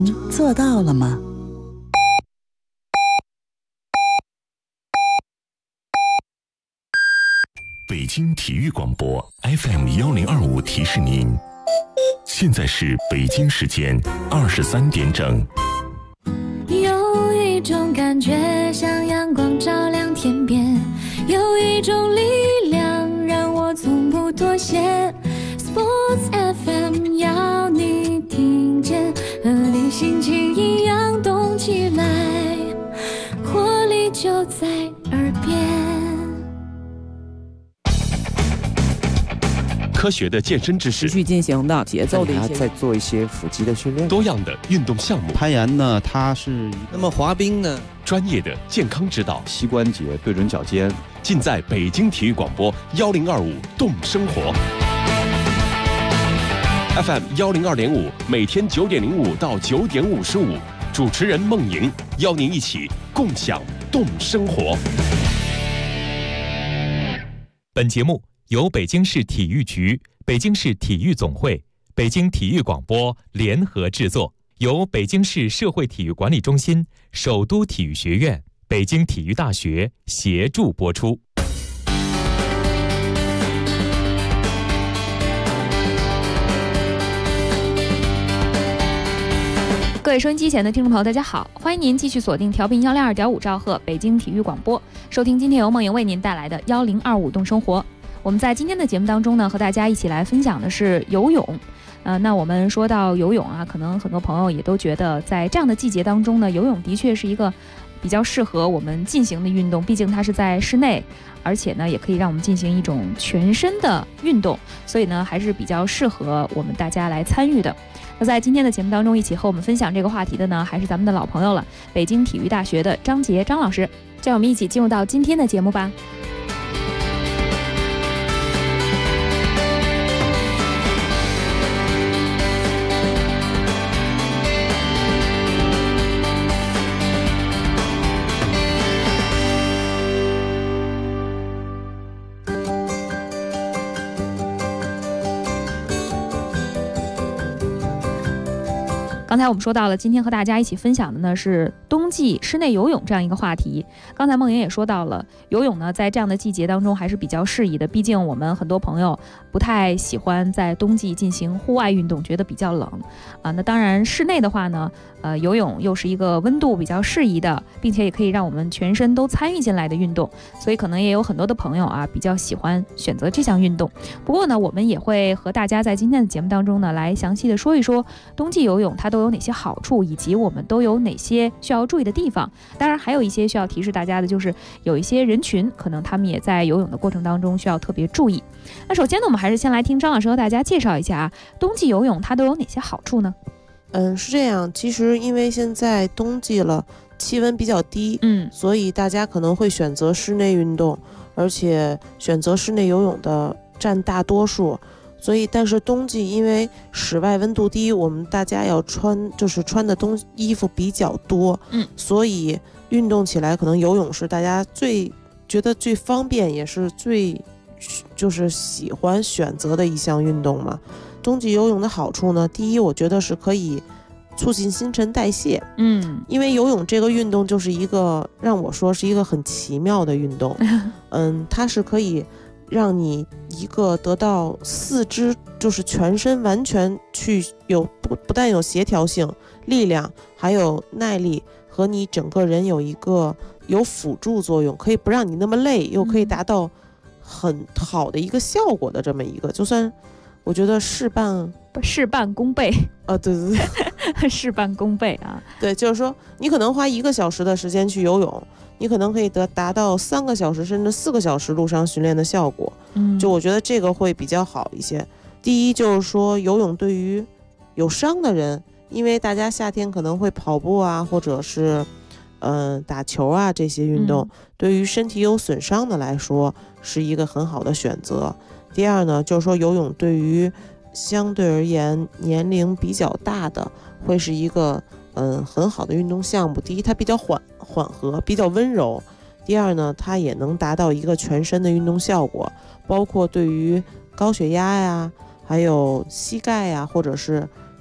做到了吗？ 北京体育广播 FM1025提示您，现在是北京时间23点整。 有一种感觉像阳光照亮天边，有一种力量让我从不妥协。Sports FM 要你听见，和你心情一样动起来，活力就在耳边。 科学的健身知识， 持续进行的节奏的一些， 再做一些腹肌的训练， 多样的运动项目， 攀岩呢，它是那么滑冰呢， 专业的健康指导， 膝关节对准脚尖， 尽在北京体育广播1025动生活 FM102.5，每天9点05到9点55，主持人孟莹邀您一起共享动生活。 本节目由北京市体育局、北京市体育总会、北京体育广播联合制作，由北京市社会体育管理中心、首都体育学院、北京体育大学协助播出。 各位收音机前的听众朋友，大家好，欢迎您继续锁定调频102.5兆赫北京体育广播，收听今天由梦莹为您带来的1025动生活。我们在今天的节目当中呢，和大家一起来分享的是游泳。那我们说到游泳啊，可能很多朋友也都觉得，在这样的季节当中呢，游泳的确是一个比较适合我们进行的运动，毕竟它是在室内，而且呢，也可以让我们进行一种全身的运动，所以呢，还是比较适合我们大家来参与的。那在今天的节目当中，一起和我们分享这个话题的呢，还是咱们的老朋友了，北京体育大学的张杰张老师。这样我们一起进入到今天的节目吧。刚才我们说到了，今天和大家一起分享的呢是冬季室内游泳这样一个话题。刚才梦莹也说到了，游泳呢在这样的季节当中还是比较适宜的，毕竟我们很多朋友不太喜欢在冬季进行户外运动，觉得比较冷啊。那当然室内的话呢，游泳又是一个温度比较适宜的，并且也可以让我们全身都参与进来的运动，所以可能也有很多的朋友啊比较喜欢选择这项运动。不过呢，我们也会和大家在今天的节目当中呢来详细的说一说冬季游泳它都有哪些好处，以及我们都有哪些需要注意的地方。当然还有一些需要提示大家的，就是有一些人群可能他们也在游泳的过程当中需要特别注意。那首先呢，我们还是先来听张老师和大家介绍一下啊，冬季游泳它都有哪些好处呢？ 是这样，其实因为现在冬季了，气温比较低，所以大家可能会选择室内运动，而且选择室内游泳的占大多数。所以但是冬季因为室外温度低，我们大家要穿的衣服比较多，所以运动起来可能游泳是大家觉得最方便，也是最喜欢选择的一项运动嘛。冬季游泳的好处呢，第一，我觉得是可以促进新陈代谢，因为游泳这个运动就是一个让我说是一个很奇妙的运动，它是可以让你一个得到四肢全身完全去不但有协调性、力量，还有耐力，和你整个人有辅助作用，可以不让你那么累，又可以达到很好的一个效果的这么一个，就算我觉得事半功倍啊，对对对， 事半功倍啊， 对，就是说你可能花1个小时的时间去游泳，你可能可以达到3个小时甚至4个小时陆上训练的效果，就我觉得这个会比较好一些。第一就是说，游泳对于有伤的人，因为大家夏天可能会跑步啊，或者是打球啊，这些运动，对于身体有损伤的来说是一个很好的选择。第二呢，就是说游泳对于相对而言年龄比较大的会是一个很好的运动项目。第一，它比较缓和，比较温柔；第二呢，它也能达到一个全身的运动效果，包括对于高血压呀，还有膝盖呀，或者是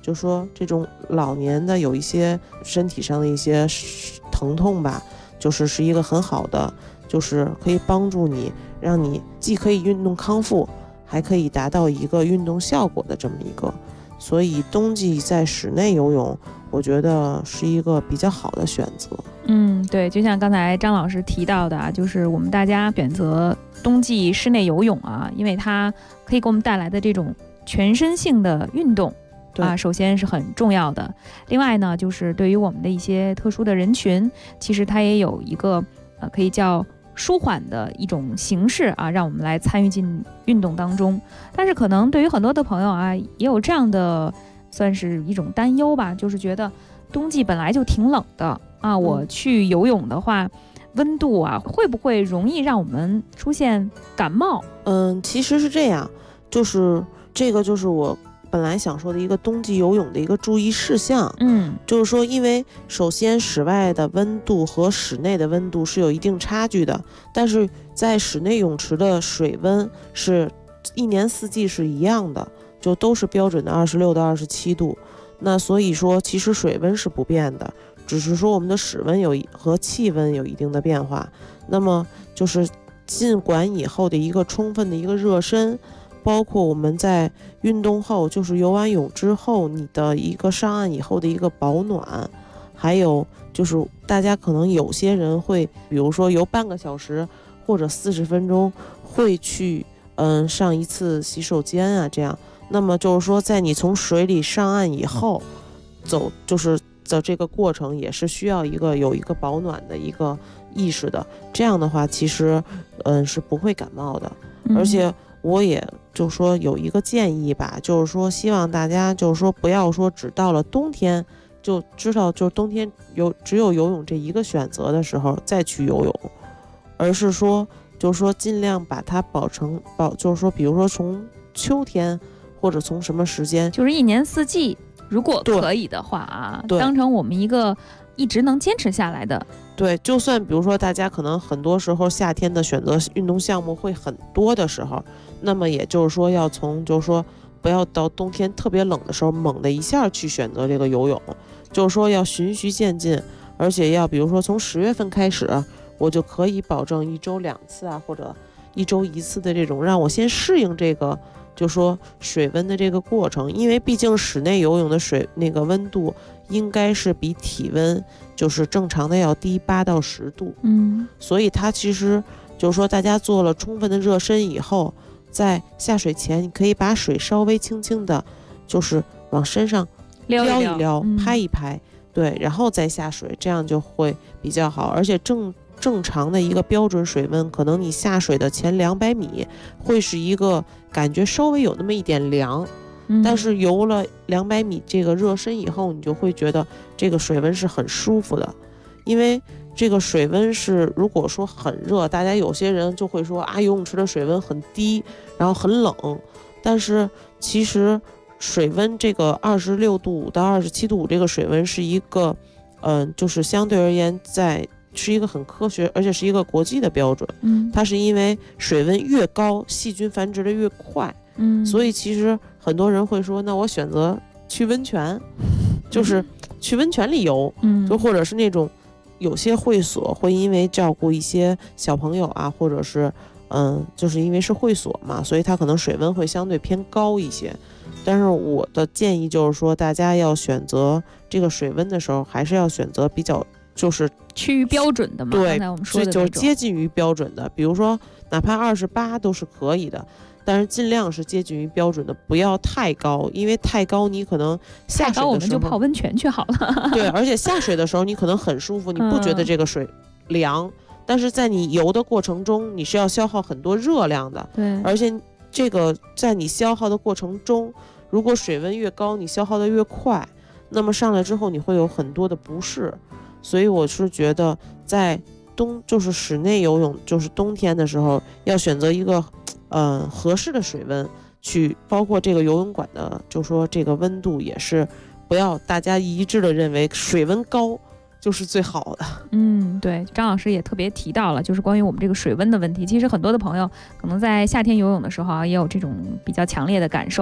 就说这种老年的有一些身体上的一些疼痛吧，就是一个很好的，就是可以帮助你，让你既可以运动康复，还可以达到一个运动效果的这么一个。所以冬季在室内游泳，我觉得是一个比较好的选择。 对，就像刚才张老师提到的啊，就是我们大家选择冬季室内游泳啊，因为它可以给我们带来的这种全身性的运动啊，首先是很重要的。另外呢，就是对于我们的一些特殊的人群，其实它也有一个可以叫舒缓的一种形式啊，让我们来参与进运动当中。但是可能对于很多的朋友啊，也有这样的算是一种担忧吧，就是觉得冬季本来就挺冷的啊，我去游泳的话，温度啊会不会容易让我们出现感冒？ 其实是这样，就是这个就是我本来想说的一个冬季游泳的一个注意事项。就是说，因为首先室外的温度和室内的温度是有一定差距的，但是在室内泳池的水温是一年四季是一样的，就都是标准的26到27度。那所以说，其实水温是不变的，只是说我们的室温和气温有一定的变化。那么就是尽管以后的一个充分的一个热身，包括我们在运动后，就是游完泳之后，你的一个上岸以后的一个保暖，还有就是大家可能有些人会，比如说游半个小时或者40分钟，会去上一次洗手间啊，这样。那么就是说，在你从水里上岸以后，就是的这个过程也是需要有一个保暖的一个意识的。这样的话，其实是不会感冒的。而且我也就说有一个建议吧，就是说希望大家就是说不要说只到了冬天就知道就是冬天只有游泳这一个选择的时候再去游泳，而是说就是说尽量把它就是说比如说从秋天或者从什么时间， 就是一年四季，如果可以的话啊，当成我们一个一直能坚持下来的。 对，就算比如说大家可能很多时候夏天的选择运动项目会很多的时候，那么也就是说要从就是说不要到冬天特别冷的时候猛的一下去选择这个游泳，就是说要循序渐进，而且要比如说从10月份开始，我就可以保证1周2次啊，或者1周1次的这种，让我先适应这个就说水温的这个过程。因为毕竟室内游泳的水那个温度应该是比体温就是正常的要低8到10度，所以它其实就是说大家做了充分的热身以后，在下水前你可以把水稍微轻轻的就是往身上撩一撩，拍一拍，对，然后再下水，这样就会比较好。而且正常的一个标准水温，可能你下水的前200米会是一个感觉稍微有那么一点凉，但是游了200米这个热身以后，你就会觉得这个水温是很舒服的。因为这个水温是如果说很热，大家有些人就会说啊，游泳池的水温很低，然后很冷，但是其实水温这个26度5到27度5这个水温是一个就是相对而言是一个很科学，而且是一个国际的标准。它是因为水温越高，细菌繁殖的越快。所以其实很多人会说，那我选择去温泉，就是去温泉里游，就或者是那种有些会所会因为照顾一些小朋友啊，或者是就是因为是会所嘛，所以它可能水温会相对偏高一些。但是我的建议就是说，大家要选择这个水温的时候，还是要选择比较就是趋于标准的嘛。 对， 刚才我们说的就是接近于标准的，比如说哪怕28都是可以的，但是尽量是接近于标准的，不要太高，因为太高你可能下水的时候，太高我们就泡温泉去好了。 对，而且下水的时候你可能很舒服，你不觉得这个水凉，但是在你游的过程中，你是要消耗很多热量的。 对， 而且这个在你消耗的过程中，如果水温越高，你消耗的越快，那么上来之后你会有很多的不适。所以我是觉得在就是室内游泳，就是冬天的时候要选择一个合适的水温去，包括这个游泳馆的就说这个温度也是不要大家一致的认为水温高就是最好的。 对，张老师也特别提到了就是关于我们这个水温的问题。其实很多的朋友可能在夏天游泳的时候啊，也有这种比较强烈的感受。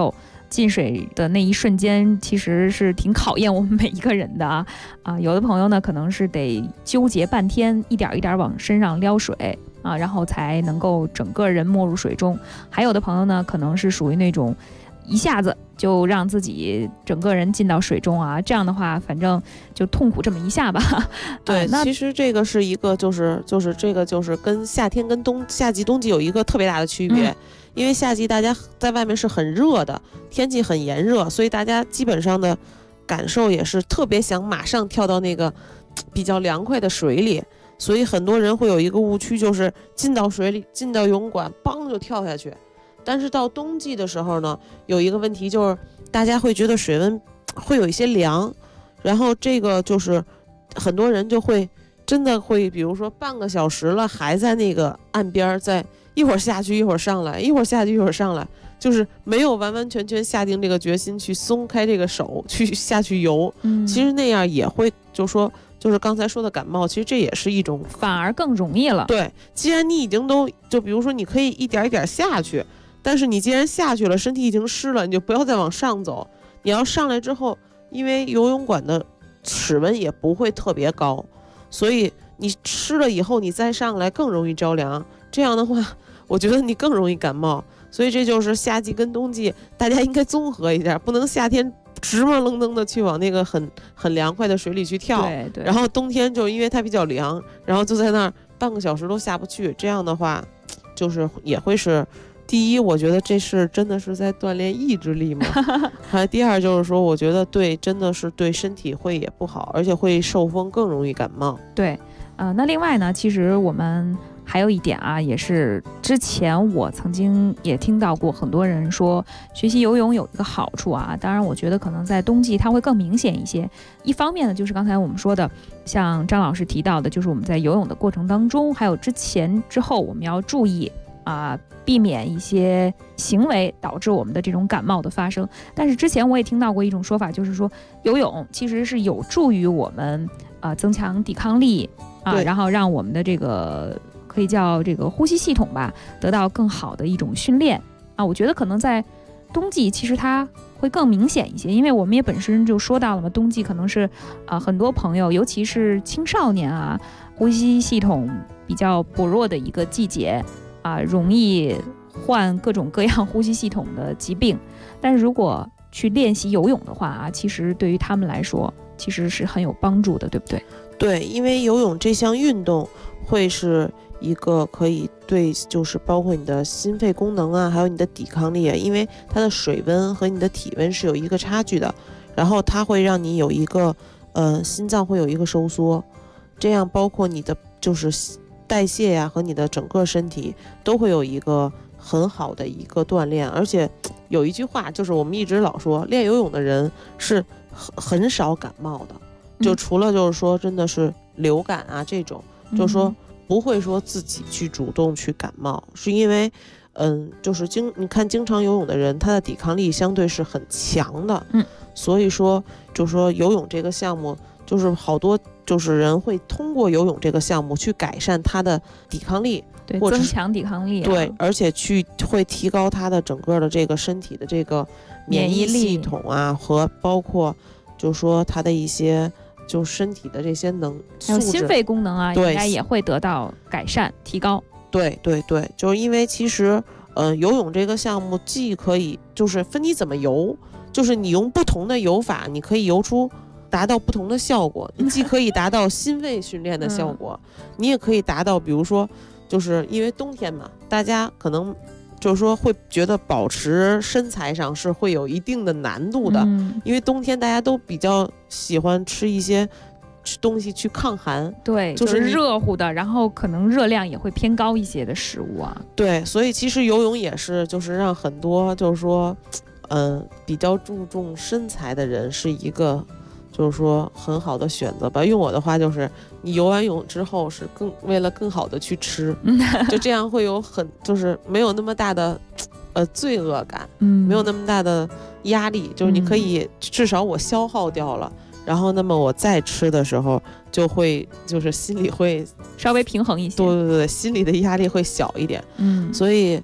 进水的那一瞬间其实是挺考验我们每一个人的啊。有的朋友呢可能是得纠结半天，一点一点往身上撩水啊，然后才能够整个人没入水中。还有的朋友呢可能是属于那种一下子就让自己整个人进到水中啊，这样的话反正就痛苦这么一下吧。 对， 那其实这个是一个就是这个就是跟夏天跟夏季冬季有一个特别大的区别。因为夏季大家在外面是很热的，天气很炎热，所以大家基本上的感受也是特别想马上跳到那个比较凉快的水里，所以很多人会有一个误区，就是进到水里，进到游泳馆，梆就跳下去。但是到冬季的时候呢，有一个问题就是大家会觉得水温会有一些凉，然后这个就是很多人就会真的会，比如说半个小时了还在那个岸边，在一会儿下去一会儿上来，一会儿下去一会儿上来，就是没有完完全全下定这个决心去松开这个手去下去游。其实那样也会就是刚才说的感冒，其实这也是一种， 反而更容易了。 对，既然你已经就比如说你可以一点一点下去，但是你既然下去了，身体已经湿了，你就不要再往上走。你要上来之后，因为游泳馆的室温也不会特别高，所以你湿了以后你再上来更容易着凉，这样的话我觉得你更容易感冒。所以这就是夏季跟冬季大家应该综合一下，不能夏天直冒愣登的去往那个很凉快的水里去跳， 对， 然后冬天就因为它比较凉，然后就在那儿半个小时都下不去，这样的话就是也会是第一，我觉得这是真的是在锻炼意志力嘛。还有第二就是说，我觉得真的是对身体会也不好，而且会受风更容易感冒。 对，那另外呢，其实我们还有一点啊，也是之前我曾经也听到过很多人说，学习游泳有一个好处啊，当然我觉得可能在冬季它会更明显一些。一方面呢，就是刚才我们说的，像张老师提到的，就是我们在游泳的过程当中，还有之前之后，我们要注意避免一些行为导致我们的这种感冒的发生。但是之前我也听到过一种说法，就是说游泳其实是有助于我们增强抵抗力然后让我们的这个可以叫这个呼吸系统吧得到更好的一种训练我觉得可能在冬季其实它会更明显一些，因为我们也本身就说到了嘛，冬季可能是很多朋友尤其是青少年呼吸系统比较薄弱的一个季节容易患各种各样呼吸系统的疾病。但是如果去练习游泳的话其实对于他们来说其实是很有帮助的，对不对？ 对，因为游泳这项运动会是一个可以对，就是包括你的心肺功能还有你的抵抗力因为它的水温和你的体温是有一个差距的，然后它会让你有一个心脏会有一个收缩，这样包括你的就是代谢和你的整个身体都会有一个很好的一个锻炼。而且有一句话就是我们一直老说，练游泳的人是很少感冒的，就除了就是说真的是流感这种，就是说不会说自己去主动去感冒，是因为就是你看经常游泳的人，他的抵抗力相对是很强的，所以说就是说游泳这个项目就是好多就是人会通过游泳这个项目去改善他的抵抗力， 对，增强抵抗力对，而且会提高他的整个的这个身体的这个免疫系统和包括就是说他的一些就身体的这些还有心肺功能应该也会得到改善提高。 对，就是因为其实游泳这个项目既可以就是分你怎么游，就是你用不同的游法你可以游出达到不同的效果，你既可以达到心肺训练的效果你也可以达到比如说就是因为冬天嘛，大家可能就是说会觉得保持身材上是会有一定的难度的，因为冬天大家都比较喜欢吃一些东西去抗寒， 对，就是热乎的，然后可能热量也会偏高一些的食物对，所以其实游泳也是就是让很多就是说比较注重身材的人是一个就是说很好的选择吧。用我的话就是你游完泳之后是为了更好的去吃就这样会有就是没有那么大的罪恶感，没有那么大的压力，就是你可以至少我消耗掉了，然后那么我再吃的时候就会就是心里会稍微平衡一些， 对，心里的压力会小一点。所以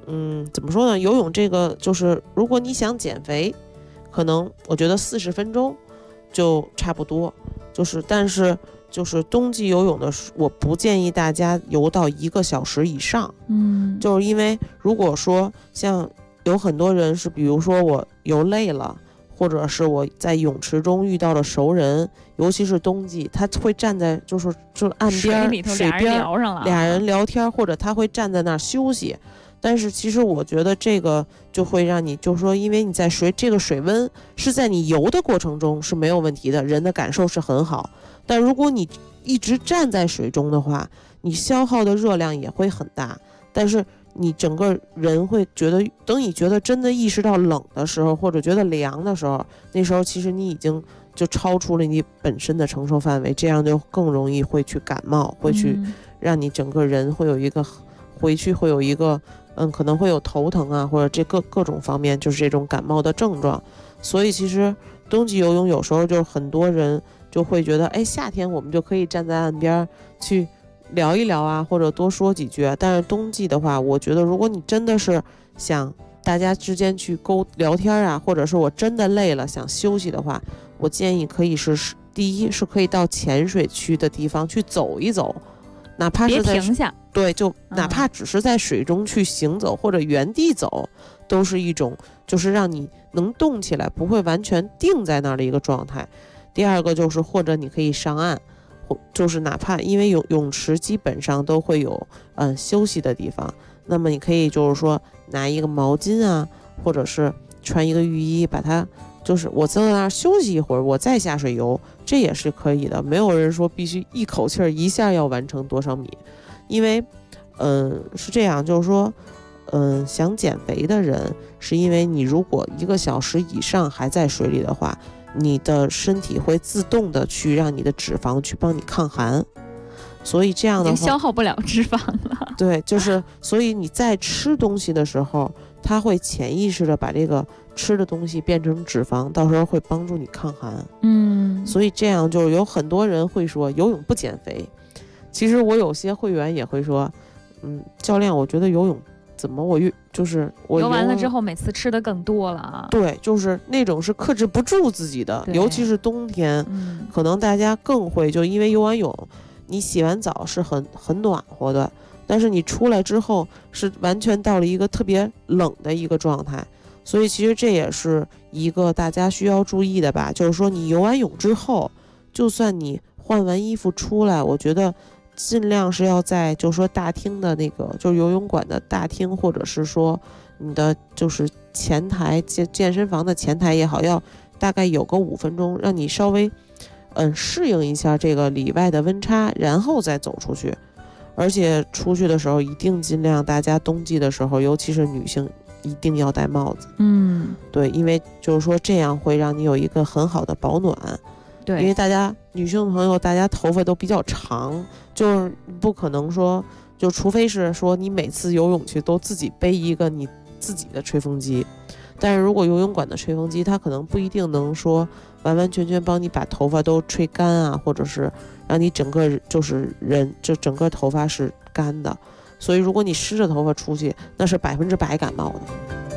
怎么说呢？游泳这个就是如果你想减肥，可能我觉得40分钟就差不多，但是冬季游泳的，我不建议大家游到1个小时以上。就是因为如果说像有很多人是，比如说我游累了，或者是我在泳池中遇到了熟人，尤其是冬季，他会站在就是岸边水边俩人聊天，或者他会站在那儿休息。但是其实我觉得这个就会让你，就是说因为你在这个水温是在你游的过程中是没有问题的，人的感受是很好。但如果你一直站在水中的话，你消耗的热量也会很大，但是你整个人会觉得，等你觉得真的意识到冷的时候，或者觉得凉的时候，那时候其实你已经就超出了你本身的承受范围，这样就更容易会去感冒，会去让你整个人会有一个回去会有一个可能会有头疼啊，或者这各种方面就是这种感冒的症状。所以其实冬季游泳有时候就是很多人就会觉得，夏天我们就可以站在岸边去聊一聊啊，或者多说几句啊。但是冬季的话，我觉得如果你真的是想大家之间去聊天啊，或者是我真的累了想休息的话，我建议可以第一是可以到浅水区的地方去走一走，哪怕是在别停下， 对，就哪怕只是在水中去行走或者原地走，都是一种就是让你能动起来，不会完全定在那儿的一个状态。第二个就是或者你可以上岸，就是哪怕因为泳池基本上都会有休息的地方，那么你可以就是说拿一个毛巾啊，或者是穿一个浴衣，把它就是我在那儿休息一会儿，我再下水游，这也是可以的。没有人说必须一口气一下要完成多少米，因为是这样，就是说想减肥的人，是因为你如果1个小时以上还在水里的话，你的身体会自动的去让你的脂肪去帮你抗寒，所以这样的话已经消耗不了脂肪了。 对，就是所以你在吃东西的时候，它会潜意识的把这个吃的东西变成脂肪，到时候会帮助你抗寒。所以这样就是有很多人会说游泳不减肥，其实我有些会员也会说，教练，我觉得游泳怎么我游完了之后每次吃的更多了啊。 对，就是那种是克制不住自己的，尤其是冬天，可能大家更会就因为游完泳，你洗完澡是很暖和的，但是你出来之后是完全到了一个特别冷的一个状态。所以其实这也是一个大家需要注意的吧，就是说你游完泳之后，就算你换完衣服出来，我觉得尽量是要在就是说大厅的那个就是游泳馆的大厅，或者是说你的就是前台健身房的前台也好，要大概有个5分钟，让你稍微适应一下这个里外的温差，然后再走出去。而且出去的时候一定尽量大家冬季的时候，尤其是女性一定要戴帽子。对，因为就是说这样会让你有一个很好的保暖。对，因为大家女性朋友大家头发都比较长，就是不可能说就除非是说你每次游泳去都自己背一个你自己的吹风机，但是如果游泳馆的吹风机它可能不一定能说完完全全帮你把头发都吹干啊，或者是让你整个就是整个头发是干的，所以如果你湿着头发出去，那是100%感冒的。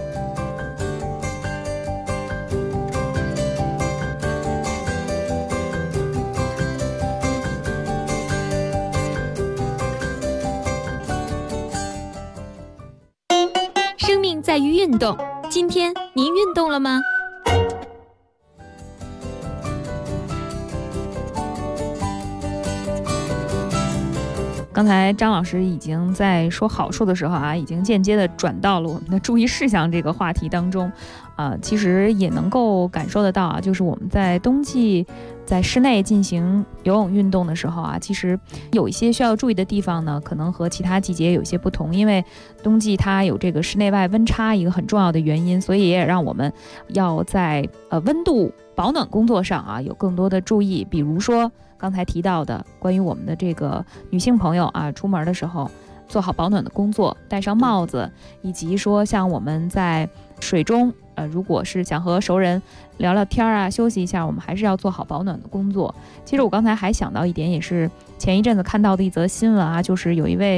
生命在于运动，今天您运动了吗？ 刚才张老师已经在说好处的时候啊，已经间接的转到了我们的注意事项这个话题当中。其实也能够感受得到啊，就是我们在冬季在室内进行游泳运动的时候啊，其实有一些需要注意的地方呢，可能和其他季节有些不同。因为冬季它有这个室内外温差一个很重要的原因，所以也让我们要在温度保暖工作上啊有更多的注意。比如说刚才提到的关于我们的这个女性朋友啊，出门的时候做好保暖的工作，戴上帽子，以及说像我们在水中如果是想和熟人聊聊天啊，休息一下，我们还是要做好保暖的工作。其实我刚才还想到一点，也是前一阵子看到的一则新闻啊，就是有一位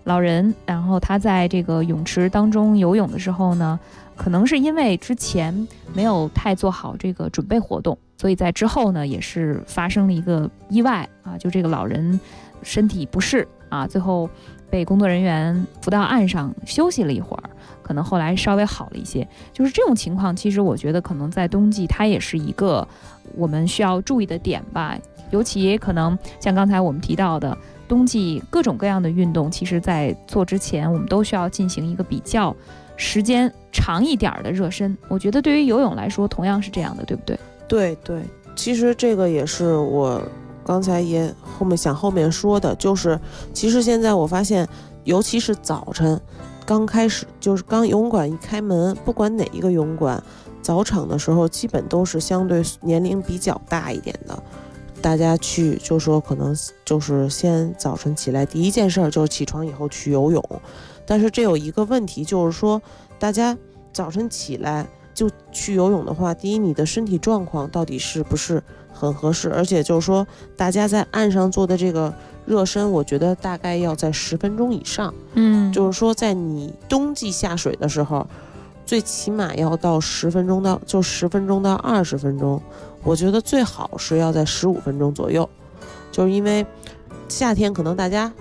老人，然后他在这个泳池当中游泳的时候呢，可能是因为之前没有太做好这个准备活动，所以在之后呢也是发生了一个意外啊，就这个老人身体不适啊，最后被工作人员扶到岸上休息了一会儿，可能后来稍微好了一些。就是这种情况，其实我觉得可能在冬季它也是一个我们需要注意的点吧，尤其可能像刚才我们提到的冬季各种各样的运动，其实在做之前我们都需要进行一个比较时间长一点的热身。我觉得对于游泳来说同样是这样的，对不对？ 对对，其实这个也是我刚才也后面说的，就是其实现在我发现，尤其是早晨刚开始，就是刚游泳馆一开门，不管哪一个游泳馆早场的时候，基本都是相对年龄比较大一点的，大家去就说可能就是先早晨起来第一件事就是起床以后去游泳。但是这有一个问题，就是说大家早晨起来就去游泳的话，第一你的身体状况到底是不是很合适，而且就是说大家在岸上做的这个热身，我觉得大概要在10分钟以上。就是说在你冬季下水的时候，最起码要到10分钟到20分钟，我觉得最好是要在15分钟左右，就是因为夏天可能大家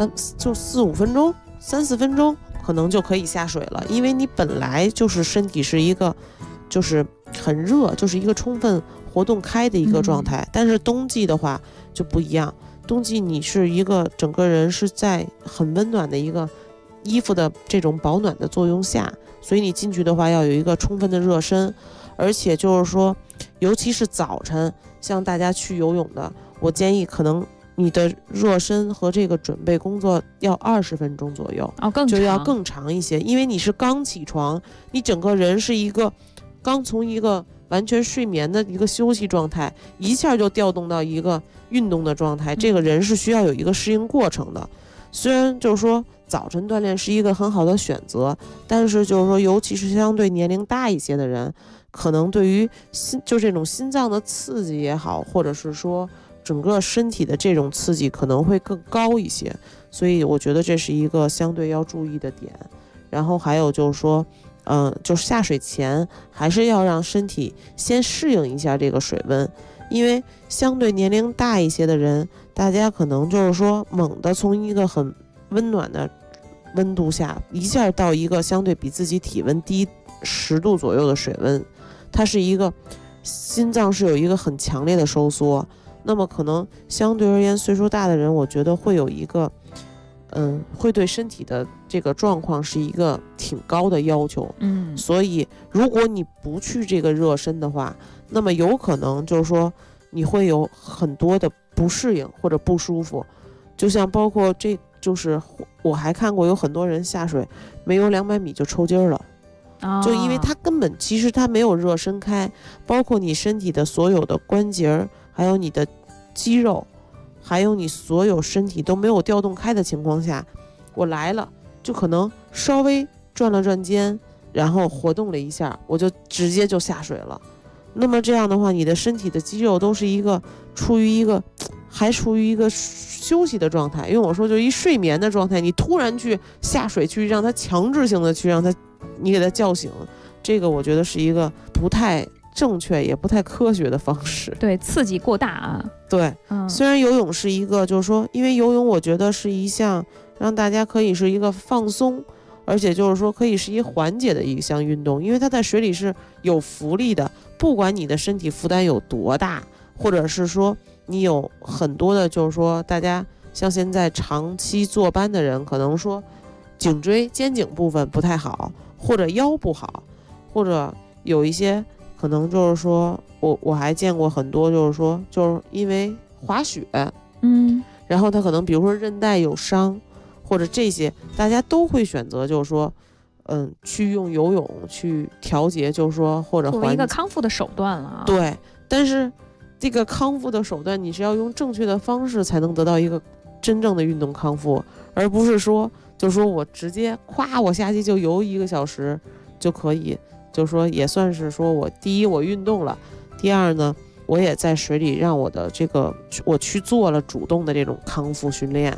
4-5分钟3-4分钟可能就可以下水了，因为你本来就是身体是一个就是很热，就是一个充分活动开的一个状态。但是冬季的话就不一样，冬季你是一个整个人是在很温暖的一个衣服的这种保暖的作用下，所以你进去的话要有一个充分的热身。而且就是说尤其是早晨像大家去游泳的，我建议可能你的热身和这个准备工作要20分钟左右，就要更长一些，因为你是刚起床，你整个人是一个刚从一个完全睡眠的一个休息状态，一下就调动到一个运动的状态，这个人是需要有一个适应过程的。虽然就是说早晨锻炼是一个很好的选择，但是就是说尤其是相对年龄大一些的人，可能对于就这种心脏的刺激也好，或者是说整个身体的这种刺激可能会更高一些，所以我觉得这是一个相对要注意的点。然后还有就是说就是下水前还是要让身体先适应一下这个水温，因为相对年龄大一些的人，大家可能就是说猛地从一个很温暖的温度下一下到一个相对比自己体温低10度左右的水温，它是一个心脏是有一个很强烈的收缩，那么可能相对而言岁数大的人，我觉得会有一个会对身体的这个状况是一个挺高的要求。所以如果你不去这个热身的话，那么有可能就是说你会有很多的不适应或者不舒服，就像包括这就是我还看过有很多人下水没游200米就抽筋了，就因为他根本其实他没有热身开，包括你身体的所有的关节还有你的肌肉还有你所有身体都没有调动开的情况下，我来了就可能稍微转了转肩，然后活动了一下，我就直接就下水了。那么这样的话，你的身体的肌肉都是还处于一个休息的状态，因为我说就一睡眠的状态，你突然去下水去让它强制性的去让它你给它叫醒，这个我觉得是一个不太正确也不太科学的方式。 对，刺激过大啊。 对，虽然游泳是一个就是说，因为游泳我觉得是一项让大家可以是一个放松，而且就是说可以是一缓解的一项运动，因为它在水里是有浮力的，不管你的身体负担有多大，或者是说你有很多的就是说大家像现在长期坐班的人，可能说颈椎肩颈部分不太好，或者腰不好，或者有一些可能就是说我还见过很多就是说就是因为滑雪然后他可能比如说韧带有伤或者这些，大家都会选择就是说去用游泳去调节，就是说或者作为一个康复的手段了。 对，但是这个康复的手段你是要用正确的方式才能得到一个真正的运动康复，而不是说就是说我直接我下去就游1个小时就可以，就是说也算是说我第一我运动了，第二呢我也在水里让我的这个我去做了主动的这种康复训练。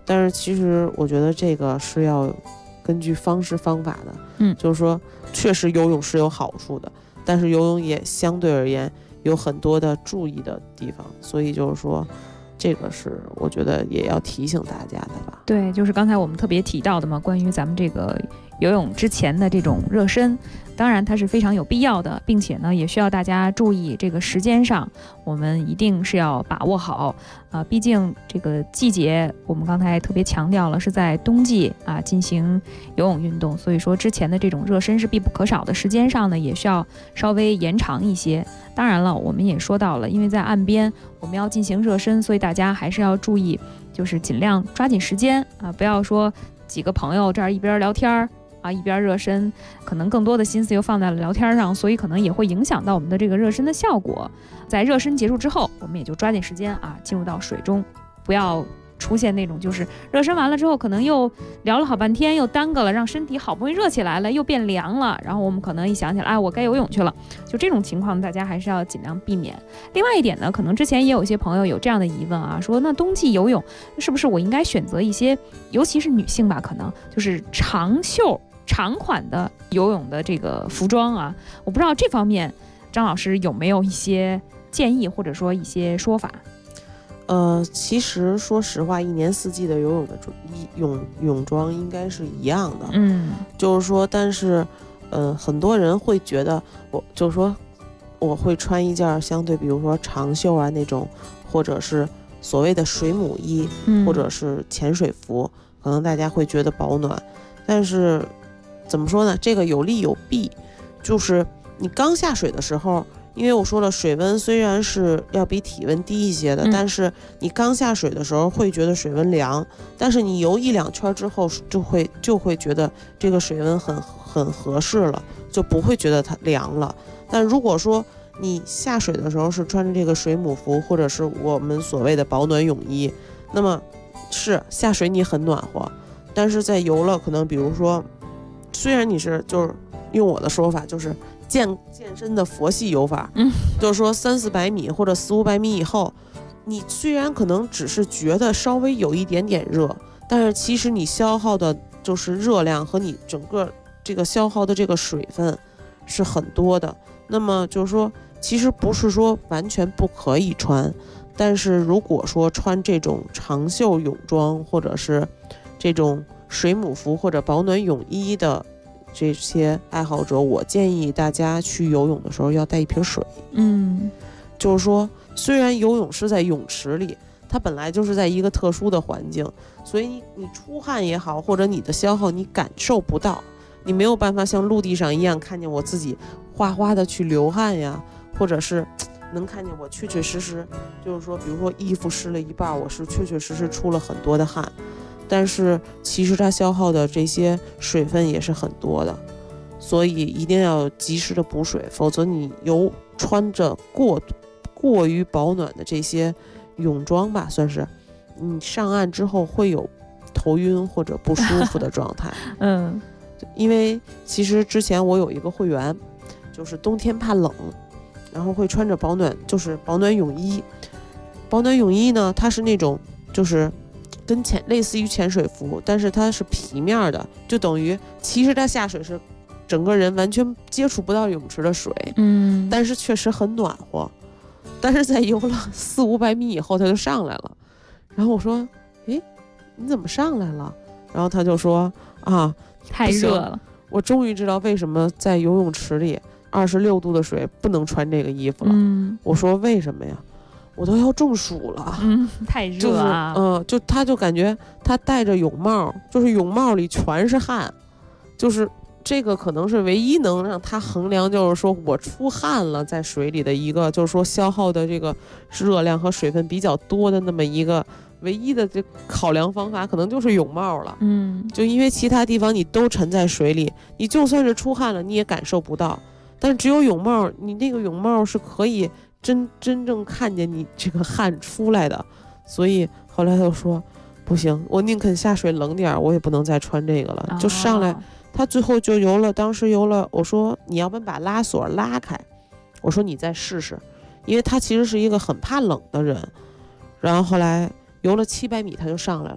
但是其实我觉得这个是要根据方式方法的，就是说确实游泳是有好处的，但是游泳也相对而言有很多的注意的地方，所以就是说这个是我觉得也要提醒大家的吧。 对，就是刚才我们特别提到的嘛，关于咱们这个游泳之前的这种热身，当然它是非常有必要的，并且呢也需要大家注意这个时间上，我们一定是要把握好毕竟这个季节我们刚才特别强调了是在冬季进行游泳运动，所以说之前的这种热身是必不可少的，时间上呢也需要稍微延长一些。当然了，我们也说到了，因为在岸边我们要进行热身，所以大家还是要注意，就是尽量抓紧时间不要说几个朋友这儿一边聊天一边热身，可能更多的心思又放在了聊天上，所以可能也会影响到我们的这个热身的效果。在热身结束之后，我们也就抓紧时间进入到水中，不要出现那种就是热身完了之后可能又聊了好半天，又耽搁了，让身体好不容易热起来了又变凉了，然后我们可能一想起来我该游泳去了，就这种情况大家还是要尽量避免。另外一点呢，可能之前也有一些朋友有这样的疑问说那冬季游泳是不是我应该选择一些，尤其是女性吧，可能就是长袖长款的游泳的这个服装我不知道这方面张老师有没有一些建议或者说一些说法。 其实说实话，一年四季的游泳的泳装应该是一样的，就是说，但是很多人会觉得就是说我会穿一件相对比如说长袖那种，或者是所谓的水母衣，或者是潜水服，可能大家会觉得保暖，但是怎么说呢，这个有利有弊。就是你刚下水的时候，因为我说了水温虽然是要比体温低一些的，但是你刚下水的时候会觉得水温凉，但是你游一两圈之后就会觉得这个水温很合适了，就不会觉得它凉了。但如果说你下水的时候是穿着这个水母服或者是我们所谓的保暖泳衣，那么是下水你很暖和，但是在游了可能比如说虽然你是就是用我的说法就是健身的佛系游法，就是说300-400米或者400-500米以后，你虽然可能只是觉得稍微有一点点热，但是其实你消耗的就是热量和你整个这个消耗的这个水分是很多的。那么就是说其实不是说完全不可以穿，但是如果说穿这种长袖泳装或者是这种水母服或者保暖泳衣的这些爱好者，我建议大家去游泳的时候要带一瓶水。就是说虽然游泳是在泳池里，它本来就是在一个特殊的环境，所以你出汗也好，或者你的消耗你感受不到，你没有办法像陆地上一样看见我自己哗哗的去流汗呀，或者是能看见我确确实实就是说比如说衣服湿了一半，我是确确实实出了很多的汗，但是其实它消耗的这些水分也是很多的，所以一定要及时的补水，否则你穿着过于保暖的这些泳装吧，算是你上岸之后会有头晕或者不舒服的状态。因为其实之前我有一个会员，就是冬天怕冷，然后会穿着保暖泳衣。保暖泳衣呢，它是那种就是跟类似于潜水服，但是它是皮面的，就等于其实它下水是整个人完全接触不到泳池的水，但是确实很暖和。但是在游了400-500米以后，它就上来了。然后我说：“诶，你怎么上来了？”然后他就说：“ 太热了。” 我终于知道为什么在游泳池里26度的水不能穿这个衣服了。我说：“为什么呀？我都要中暑了。” 太热啊！ 就他就感觉他戴着泳帽，就是泳帽里全是汗，就是这个可能是唯一能让他衡量，就是说我出汗了在水里的一个，就是说消耗的这个热量和水分比较多的那么一个唯一的这考量方法，可能就是泳帽了。就因为其他地方你都沉在水里，你就算是出汗了你也感受不到，但是只有泳帽，你那个泳帽是可以真正看见你这个汗出来的。所以后来他就说不行，我宁肯下水冷点，我也不能再穿这个了。就上来他最后就游了，当时游了，我说你要不然把拉锁拉开，我说你再试试，因为他其实是一个很怕冷的人。然后后来游了700米他就上来了，他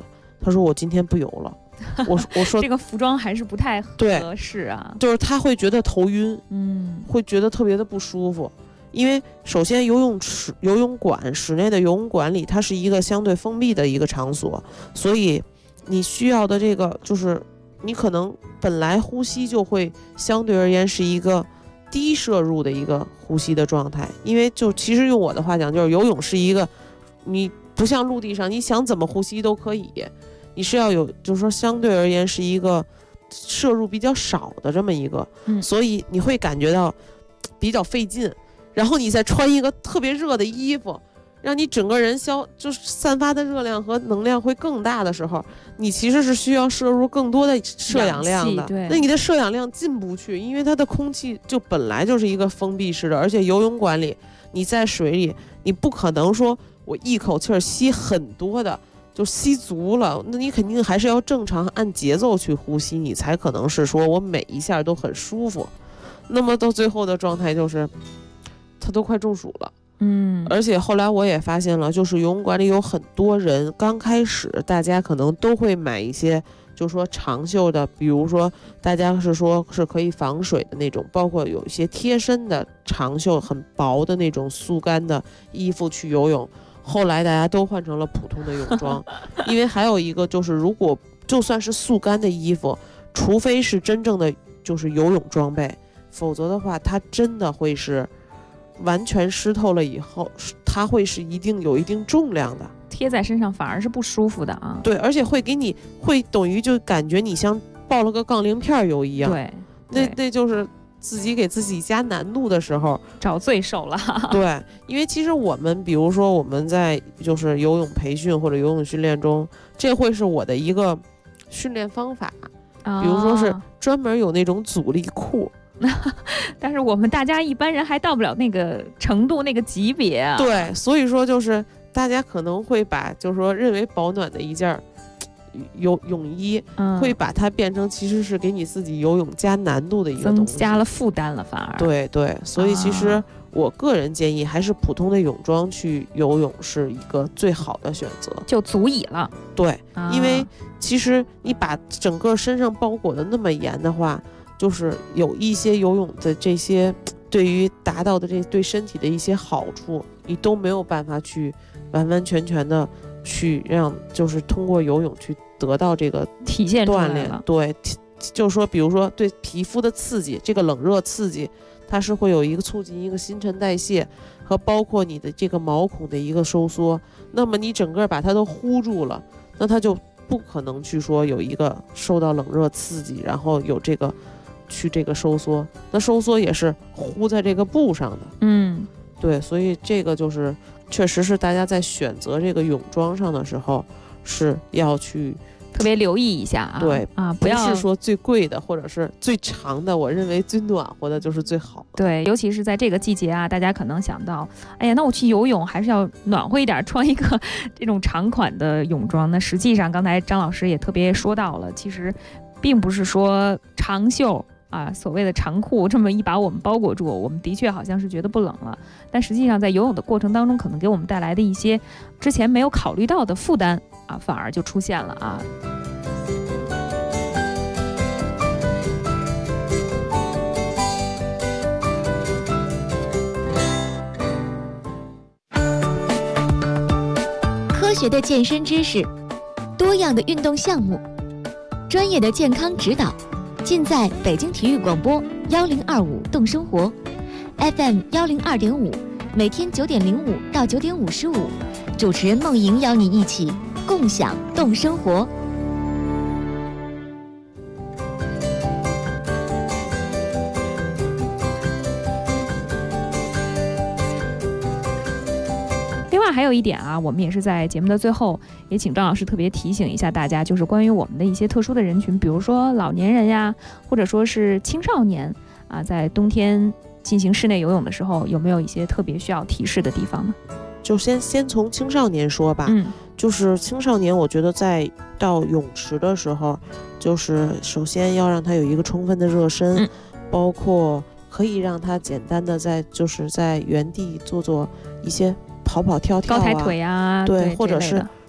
他说我今天不游了。我说这个服装还是不太合适啊， 就是他会觉得头晕，会觉得特别的不舒服。因为首先游泳馆室内的游泳馆里，它是一个相对封闭的一个场所，所以你需要的这个就是你可能本来呼吸就会相对而言是一个低摄入的一个呼吸的状态。因为就其实用我的话讲，就是游泳是一个你不像陆地上你想怎么呼吸都可以，你是要有就是说相对而言是一个摄入比较少的这么一个，所以你会感觉到比较费劲。然后你再穿一个特别热的衣服，让你整个人就是散发的热量和能量会更大的时候，你其实是需要摄入更多的摄氧量的。那你的摄氧量进不去，因为它的空气就本来就是一个封闭式的，而且游泳馆里你在水里，你不可能说我一口气吸很多的就吸足了，那你肯定还是要正常按节奏去呼吸，你才可能是说我每一下都很舒服。那么到最后的状态就是他都快中暑了。而且后来我也发现了，就是游泳馆里有很多人刚开始大家可能都会买一些就是说长袖的，比如说大家是说是可以防水的那种，包括有一些贴身的长袖很薄的那种速干的衣服去游泳。后来大家都换成了普通的泳装。因为还有一个就是如果就算是速干的衣服，除非是真正的就是游泳装备，否则的话它真的会是完全湿透了以后，它会是有一定重量的， 贴在身上反而是不舒服的啊。 对，而且会等于就感觉你像抱了个杠铃片游一样。 对， 那就是自己给自己加难度的时候找罪受了。 对，因为其实我们比如说我们在就是游泳培训或者游泳训练中，这会是我的一个训练方法，比如说是专门有那种阻力裤。 但是我们大家一般人还到不了那个程度那个级别啊。 对，所以说就是大家可能会把就是说认为保暖的一件泳衣，会把它变成其实是给你自己游泳加难度的一个东西， 增加了负担了反而。 对，所以其实我个人建议还是普通的泳装去游泳是一个最好的选择， 就足以了。 对，因为其实你把整个身上包裹的那么严的话，就是有一些游泳的这些对于达到的这对身体的一些好处，你都没有办法去完完全全的去让就是通过游泳去得到这个体现出来锻炼了。 对，就是说比如说对皮肤的刺激，这个冷热刺激它是会有一个促进一个新陈代谢和包括你的这个毛孔的一个收缩，那么你整个把它都糊住了，那它就不可能去说有一个受到冷热刺激然后有这个去这个收缩，那收缩也是糊在这个布上的。对，所以这个就是确实是大家在选择这个泳装上的时候是要去特别留意一下啊。 对啊，不是说最贵的或者是最长的，我认为最暖和的就是最好的。 对，尤其是在这个季节啊，大家可能想到，哎呀，那我去游泳还是要暖和一点，穿一个这种长款的泳装。那实际上刚才张老师也特别说到了，其实并不是说长袖啊，所谓的长裤这么一把我们包裹住，我们的确好像是觉得不冷了，但实际上在游泳的过程当中，可能给我们带来的一些之前没有考虑到的负担啊，反而就出现了啊。 科学的健身知识，多样的运动项目，专业的健康指导，尽在北京体育广播1025动生活 FM 102.5，每天9点05到9点55，主持人梦莹邀你一起共享动生活。 另外还有一点啊，我们也是在节目的最后也请张老师特别提醒一下大家，就是关于我们的一些特殊的人群，比如说老年人呀，或者说是青少年啊，在冬天进行室内游泳的时候，有没有一些特别需要提示的地方呢？ 就先从青少年说吧。就是青少年我觉得在到泳池的时候，就是首先要让他有一个充分的热身，包括可以让他简单的在原地做一些跑跳啊， 高抬腿啊， 对，或者是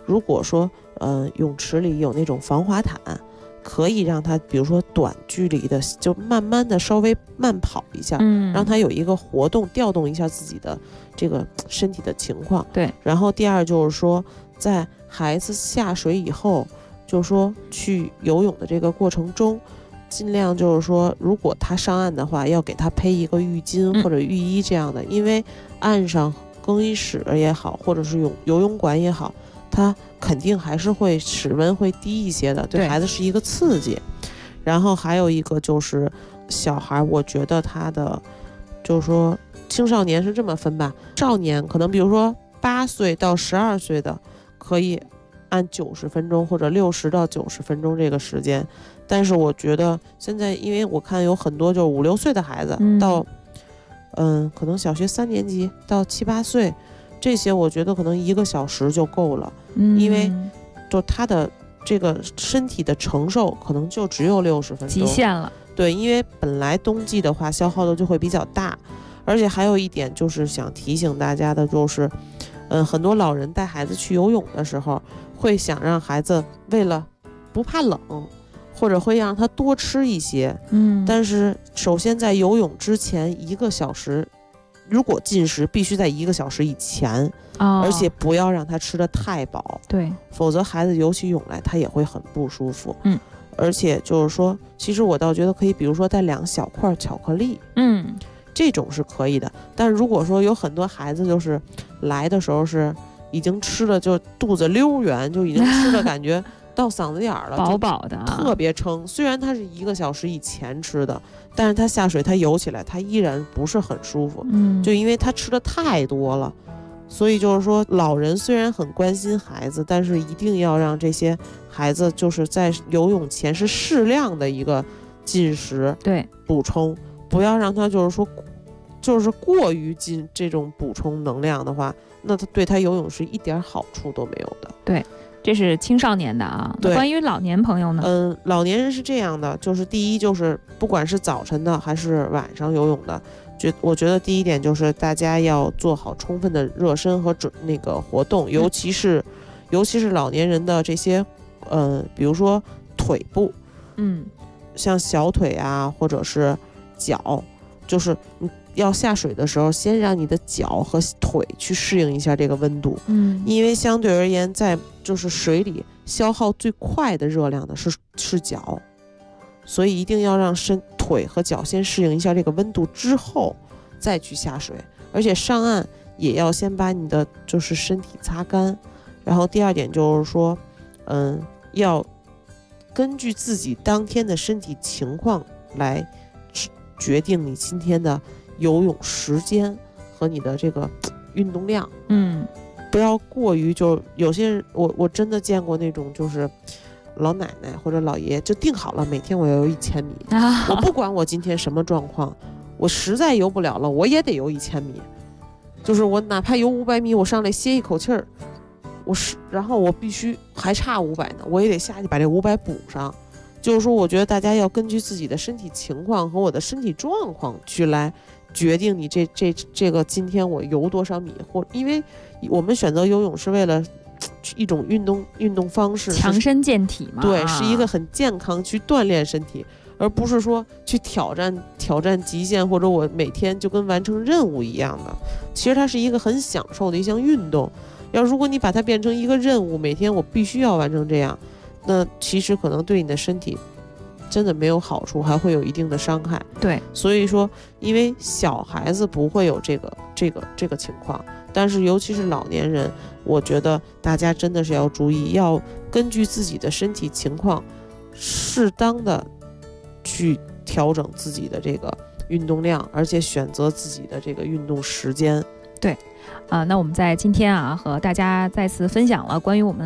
如果说泳池里有那种防滑毯，可以让他比如说短距离的就慢慢的稍微慢跑一下，让他有一个活动，调动一下自己的这个身体的情况。 对。 然后第二就是说，在孩子下水以后，就是说去游泳的这个过程中，尽量就是说，如果他上岸的话，要给他配一个浴巾或者浴衣这样的，因为岸上更衣室也好，或者是游泳馆也好，它肯定还是会室温会低一些的，对孩子是一个刺激。然后还有一个就是小孩，我觉得他的就是说青少年是这么分吧，少年可能比如说8岁到12岁的可以按90分钟或者60到90分钟这个时间，但是我觉得现在因为我看有很多就是5、6岁的孩子到可能小学3年级到7、8岁，这些我觉得可能1个小时就够了，因为就他的这个身体的承受可能就只有60分钟， 极限了。 对，因为本来冬季的话消耗的就会比较大，而且还有一点就是想提醒大家的就是，很多老人带孩子去游泳的时候，会想让孩子为了不怕冷，或者会让他多吃一些，但是首先在游泳之前1个小时，如果进食必须在1个小时以前，而且不要让他吃得太饱， 对， 否则孩子游起泳来他也会很不舒服。而且就是说，其实我倒觉得可以，比如说带2小块巧克力，这种是可以的。但如果说有很多孩子就是来的时候是已经吃了，就肚子溜圆，就已经吃了感觉到嗓子眼了， 饱饱的， 特别撑。虽然他是1个小时以前吃的，但是他下水他游起来他依然不是很舒服，就因为他吃的太多了。所以就是说，老人虽然很关心孩子，但是一定要让这些孩子就是在游泳前是适量的一个进食， 对，补充，不要让他就是说，就是过于进这种补充能量的话，那他对他游泳是一点好处都没有的。 对，这是青少年的啊。对，关于老年朋友呢？ 老年人是这样的，就是第一就是不管是早晨的还是晚上游泳的。我觉得第一点就是大家要做好充分的热身和那个活动，尤其是老年人的这些，比如说腿部，像小腿啊，或者是脚，就是你要下水的时候，先让你的脚和腿去适应一下这个温度，因为相对而言，在就是水里消耗最快的热量的是脚。所以一定要让腿和脚先适应一下这个温度之后再去下水，而且上岸也要先把你的就是身体擦干。然后第二点就是说，要根据自己当天的身体情况来决定你今天的游泳时间和你的这个运动量。不要过于就有些人，我真的见过那种就是老奶奶或者老爷爷就定好了，每天我要游1000米，我不管我今天什么状况，我实在游不了了，我也得游1000米，就是我哪怕游500米，我上来歇一口气儿，然后我必须还差500呢，我也得下去把这500补上。就是说，我觉得大家要根据自己的身体情况和我的身体状况去来决定你这个今天我游多少米，或因为我们选择游泳是为了一种运动方式， 强身健体嘛， 对，是一个很健康去锻炼身体，而不是说去挑战极限，或者我每天就跟完成任务一样的。其实它是一个很享受的一项运动。如果你把它变成一个任务，每天我必须要完成这样，那其实可能对你的身体真的没有好处，还会有一定的伤害。 对， 所以说，因为小孩子不会有这个情况，但是尤其是老年人，我觉得大家真的是要注意，要根据自己的身体情况，适当的去调整自己的这个运动量，而且选择自己的这个运动时间。 对，那我们在今天和大家再次分享了关于我们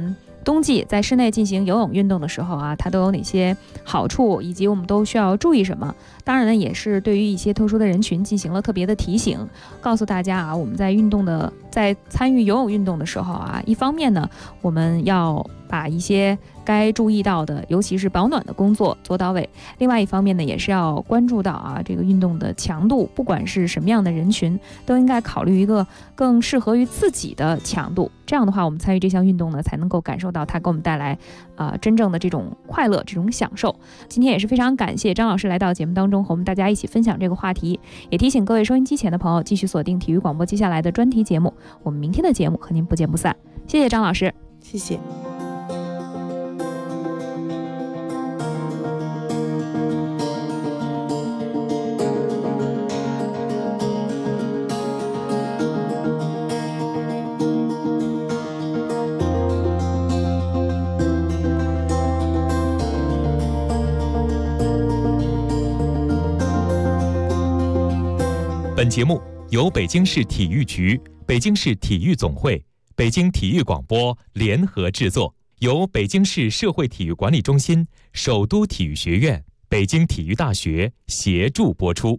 冬季在室内进行游泳运动的时候啊，它都有哪些好处，以及我们都需要注意什么。当然呢，也是对于一些特殊的人群进行了特别的提醒，告诉大家啊，我们在参与游泳运动的时候啊，一方面呢，我们要把一些该注意到的，尤其是保暖的工作做到位。另外一方面呢，也是要关注到啊，这个运动的强度，不管是什么样的人群，都应该考虑一个更适合于自己的强度。这样的话，我们参与这项运动呢，才能够感受到它给我们带来真正的这种快乐、这种享受。今天也是非常感谢张老师来到节目当中，和我们大家一起分享这个话题。也提醒各位收音机前的朋友，继续锁定体育广播接下来的专题节目。我们明天的节目和您不见不散。谢谢张老师， 谢谢。 本节目由北京市体育局、北京市体育总会、北京体育广播联合制作，由北京市社会体育管理中心、首都体育学院、北京体育大学协助播出。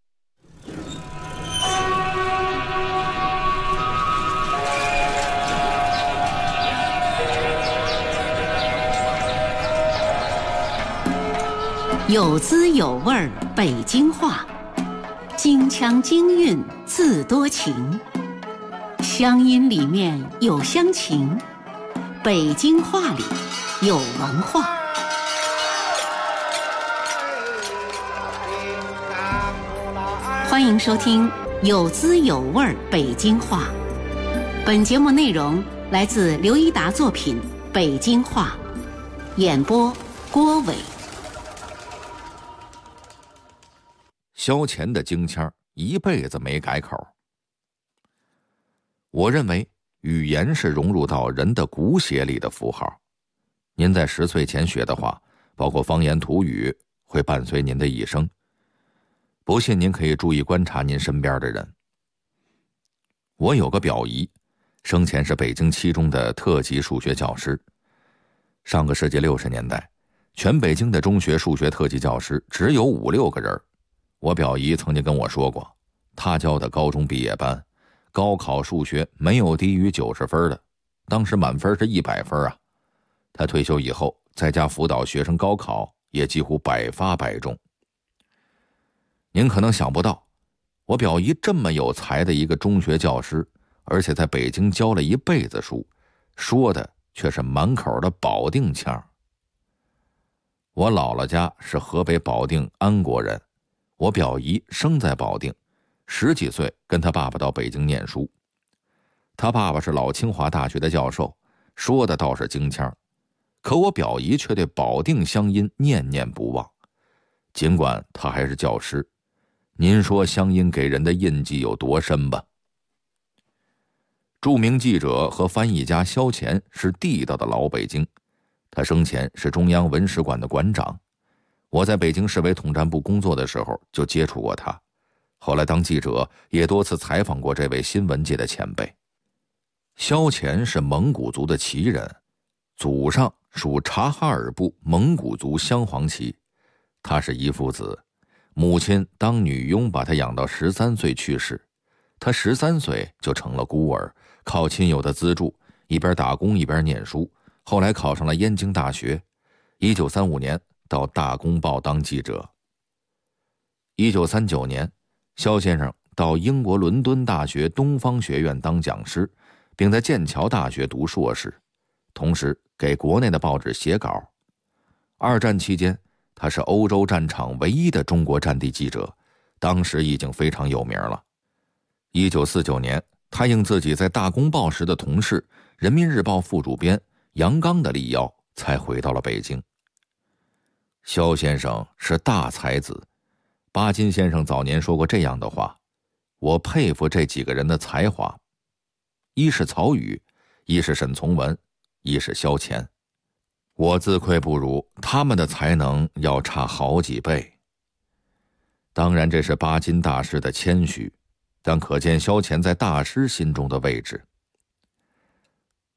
有滋有味儿北京话，京腔京韵自多情，乡音里面有乡情，北京话里有文化。欢迎收听有滋有味儿北京话。本节目内容来自刘一达作品《北京话》，演播郭伟。 萧乾的京腔一辈子没改口。我认为语言是融入到人的骨血里的符号。您在10岁前学的话，包括方言土语，会伴随您的一生。不信您可以注意观察您身边的人。我有个表姨，生前是北京7中的特级数学教师。上个世纪60年代，全北京的中学数学特级教师只有5、6个人。我表姨曾经跟我说过，她教的高中毕业班，高考数学没有低于90分的，当时满分是100分啊。她退休以后，在家辅导学生高考，也几乎百发百中。您可能想不到，我表姨这么有才的一个中学教师，而且在北京教了一辈子书，说的却是满口的保定腔。我姥姥家是河北保定安国人，我表姨生在保定，10几岁跟他爸爸到北京念书。他爸爸是老清华大学的教授，说的倒是京腔，可我表姨却对保定乡音念念不忘。尽管他还是教师，您说乡音给人的印记有多深吧？著名记者和翻译家萧乾是地道的老北京，他生前是中央文史馆的馆长。我在北京市委统战部工作的时候就接触过他，后来当记者也多次采访过这位新闻界的前辈。萧乾是蒙古族的旗人，祖上属察哈尔部蒙古族镶黄旗。他是一父子，母亲当女佣把他养到13岁去世，他13岁就成了孤儿，靠亲友的资助，一边打工一边念书，后来考上了燕京大学。1935年到大公报当记者。1939年，萧先生到英国伦敦大学东方学院当讲师，并在剑桥大学读硕士，同时给国内的报纸写稿。2战期间，他是欧洲战场唯一的中国战地记者，当时已经非常有名了。1949年，他应自己在大公报时的同事、人民日报副主编杨刚的力邀，才回到了北京。萧先生是大才子，巴金先生早年说过这样的话：我佩服这几个人的才华，一是曹禺，一是沈从文，一是萧乾。我自愧不如，他们的才能要差好几倍。当然这是巴金大师的谦虚，但可见萧乾在大师心中的位置。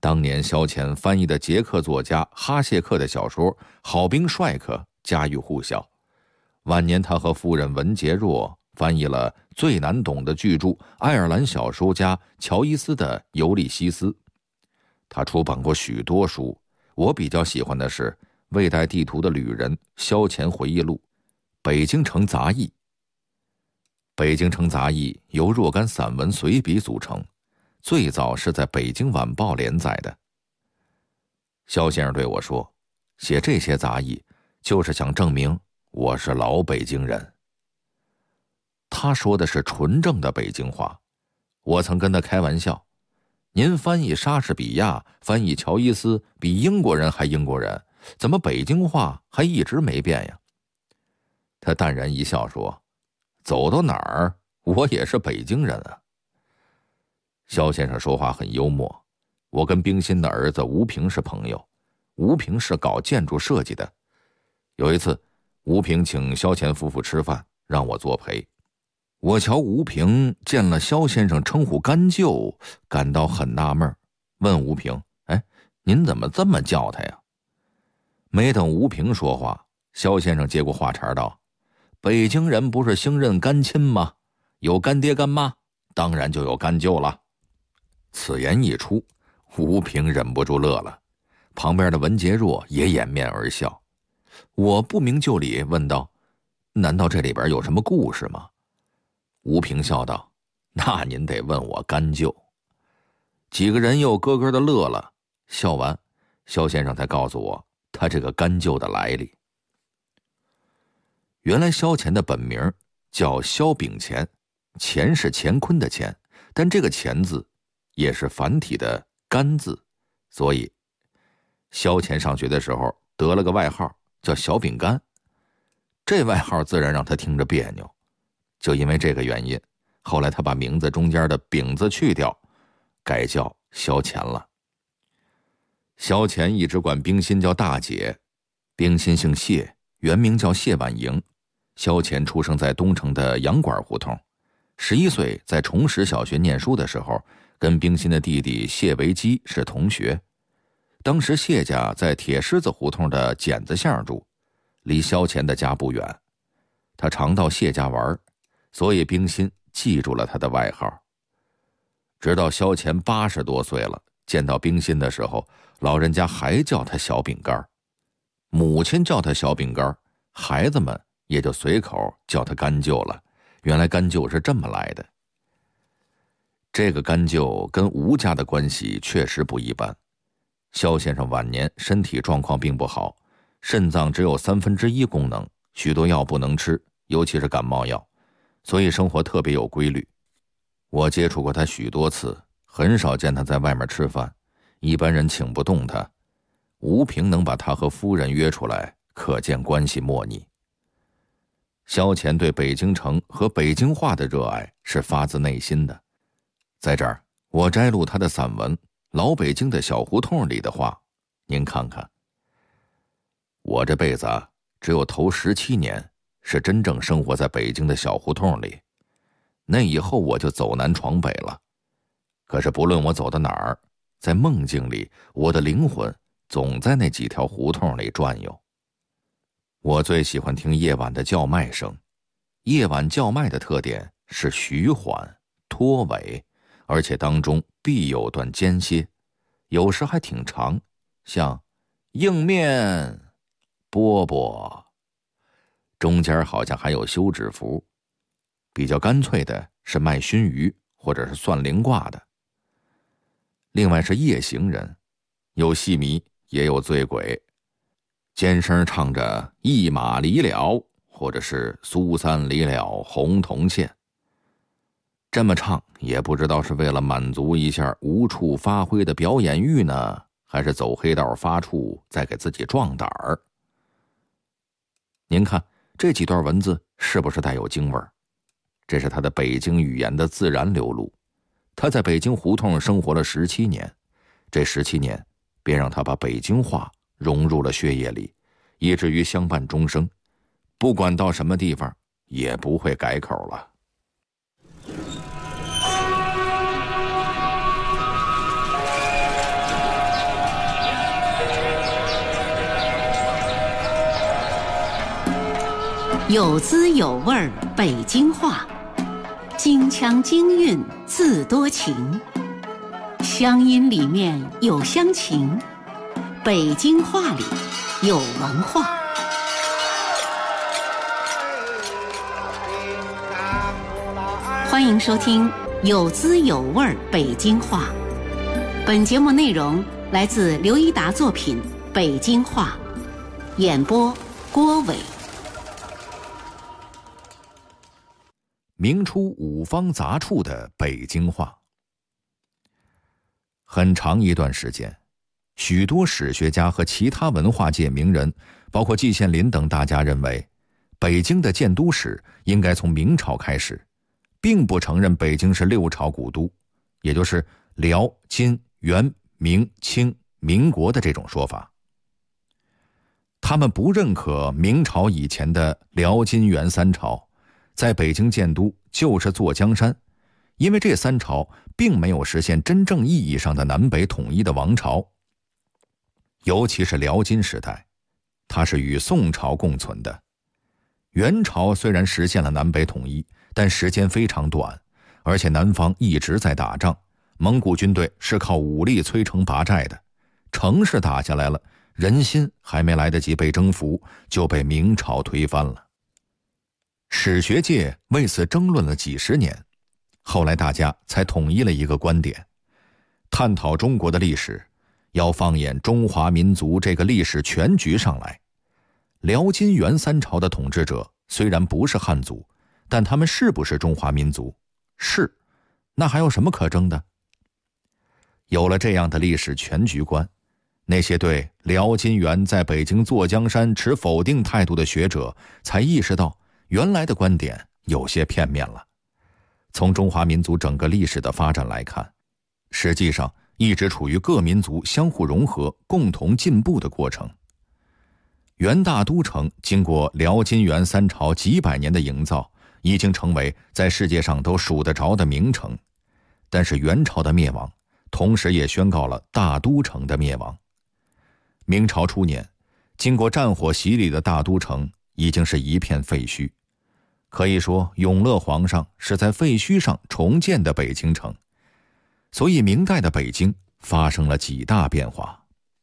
当年萧乾翻译的捷克作家哈谢克的小说《好兵帅克》家喻户晓。晚年他和夫人文洁若翻译了最难懂的巨著爱尔兰小说家乔伊斯的《尤利西斯》。他出版过许多书，我比较喜欢的是《未带地图的旅人》萧乾回忆录《北京城杂役》。北京城杂役由若干散文随笔组成，最早是在《北京晚报》连载的。萧先生对我说，写这些杂役就是想证明我是老北京人。他说的是纯正的北京话，我曾跟他开玩笑，您翻译莎士比亚，翻译乔伊斯，比英国人还英国人，怎么北京话还一直没变呀？他淡然一笑说，走到哪儿我也是北京人啊。萧先生说话很幽默，我跟冰心的儿子吴平是朋友，吴平是搞建筑设计的。有一次吴平请萧乾夫妇吃饭，让我作陪。我瞧吴平见了萧先生称呼干舅，感到很纳闷，问吴平，您怎么这么叫他呀？没等吴平说话，萧先生接过话茬道，北京人不是兴认干亲吗？有干爹干妈，当然就有干舅了。此言一出，吴平忍不住乐了，旁边的文洁若也掩面而笑。我不明就里问道，难道这里边有什么故事吗？吴平笑道，那您得问我干舅。几个人又咯咯的乐了，笑完萧先生才告诉我他这个干舅的来历。原来萧乾的本名叫萧秉乾，乾是乾坤的乾，但这个乾字也是繁体的干字，所以萧乾上学的时候得了个外号叫小饼干，这外号自然让他听着别扭。就因为这个原因，后来他把名字中间的饼字去掉，改叫萧乾了。萧乾一直管冰心叫大姐，冰心姓谢，原名叫谢婉莹。萧乾出生在东城的洋馆胡同，11岁在崇实小学念书的时候，跟冰心的弟弟谢维基是同学。当时谢家在铁狮子胡同的剪子巷住，离萧乾的家不远。他常到谢家玩，所以冰心记住了他的外号。直到萧乾80多岁了，见到冰心的时候，老人家还叫他小饼干，母亲叫他小饼干，孩子们也就随口叫他干舅了。原来干舅是这么来的。这个干舅跟吴家的关系确实不一般。萧先生晚年身体状况并不好，肾脏只有1/3功能，许多药不能吃，尤其是感冒药，所以生活特别有规律。我接触过他许多次，很少见他在外面吃饭，一般人请不动他。吴平能把他和夫人约出来，可见关系莫逆。萧乾对北京城和北京话的热爱是发自内心的。在这儿我摘录他的散文《老北京的小胡同》里的话，您看看。我这辈子只有头17年是真正生活在北京的小胡同里，那以后我就走南闯北了。可是不论我走到哪儿，在梦境里，我的灵魂总在那几条胡同里转悠。我最喜欢听夜晚的叫卖声，夜晚叫卖的特点是徐缓、拖尾，而且当中必有段间歇，有时还挺长，像硬面、饽饽，中间好像还有休止符。比较干脆的是卖熏鱼或者是算灵卦的。另外是夜行人，有戏迷也有醉鬼，尖声唱着一马离了，或者是苏三离了红铜线。这么唱也不知道是为了满足一下无处发挥的表演欲呢，还是走黑道发怵再给自己壮胆儿。您看这几段文字是不是带有京味儿？这是他的北京语言的自然流露。他在北京胡同生活了17年，这17年便让他把北京话融入了血液里，以至于相伴终生，不管到什么地方也不会改口了。 有滋有味北京话，京腔京韵自多情，乡音里面有乡情，北京话里有文化。欢迎收听有滋有味北京话。本节目内容来自刘一达作品《北京话》，演播郭伟。 明初五方杂处的北京话。很长一段时间，许多史学家和其他文化界名人，包括季羡林等大家认为，北京的建都史应该从明朝开始，并不承认北京是六朝古都，也就是辽、金、元、明、清、民国的这种说法。他们不认可明朝以前的辽、金、元三朝在北京建都就是坐江山，因为这三朝并没有实现真正意义上的南北统一的王朝。尤其是辽金时代，它是与宋朝共存的。元朝虽然实现了南北统一，但时间非常短，而且南方一直在打仗，蒙古军队是靠武力摧城拔寨的，城市打下来了，人心还没来得及被征服，就被明朝推翻了。史学界为此争论了几十年，后来大家才统一了一个观点：探讨中国的历史，要放眼中华民族这个历史全局上来。辽、金、元三朝的统治者虽然不是汉族，但他们是不是中华民族？是，那还有什么可争的？有了这样的历史全局观，那些对辽、金、元在北京坐江山持否定态度的学者才意识到，原来的观点有些片面了。从中华民族整个历史的发展来看，实际上一直处于各民族相互融合、共同进步的过程。元大都城经过辽、金、元三朝几百年的营造，已经成为在世界上都数得着的名城。但是元朝的灭亡，同时也宣告了大都城的灭亡。明朝初年，经过战火洗礼的大都城已经是一片废墟，可以说永乐皇上是在废墟上重建的北京城。所以明代的北京发生了几大变化。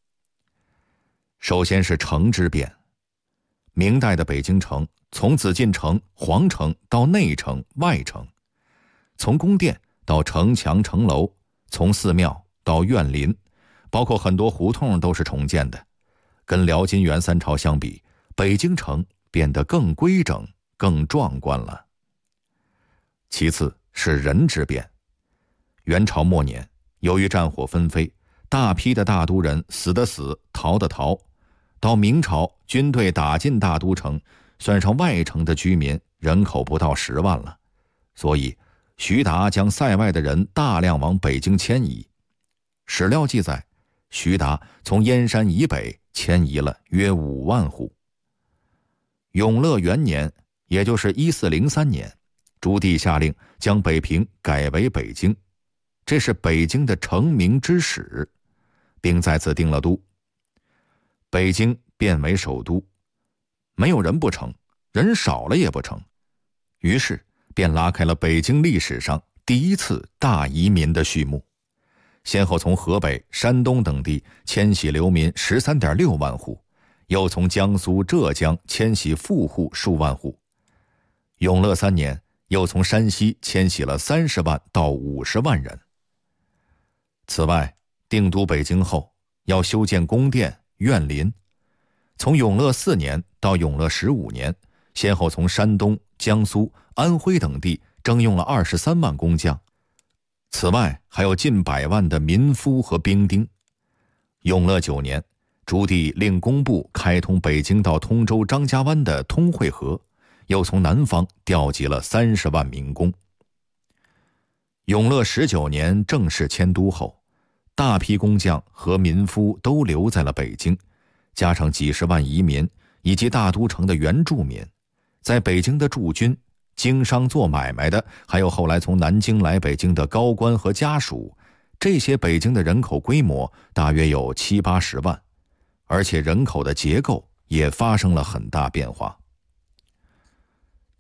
首先是城之变。明代的北京城从紫禁城、皇城到内城、外城，从宫殿到城墙、城楼，从寺庙到院林，包括很多胡同都是重建的。跟辽、金、元三朝相比，北京城变得更规整、更壮观了。其次是人之变。元朝末年，由于战火纷飞，大批的大都人死的死，逃的逃。到明朝，军队打进大都城，算上外城的居民，人口不到10万了。所以徐达将塞外的人大量往北京迁移。史料记载，徐达从燕山以北迁移了约5万户。永乐元年，也就是1403年，朱棣下令将北平改为北京，这是北京的成名之始，并在此定了都。北京变为首都，没有人不成，人少了也不成，于是便拉开了北京历史上第一次大移民的序幕，先后从河北、山东等地迁徙流民13.6万户，又从江苏、浙江迁徙富户数万户。永乐3年，又从山西迁徙了30万到50万人。此外，定都北京后，要修建宫殿、院林。从永乐4年到永乐15年，先后从山东、江苏、安徽等地征用了23万工匠。此外，还有近100万的民夫和兵丁。永乐9年，朱棣令工部开通北京到通州张家湾的通惠河，又从南方调集了30万民工。永乐19年正式迁都后，大批工匠和民夫都留在了北京，加上几十万移民以及大都城的原住民，在北京的驻军、经商做买卖的，还有后来从南京来北京的高官和家属，这些北京的人口规模大约有70-80万，而且人口的结构也发生了很大变化。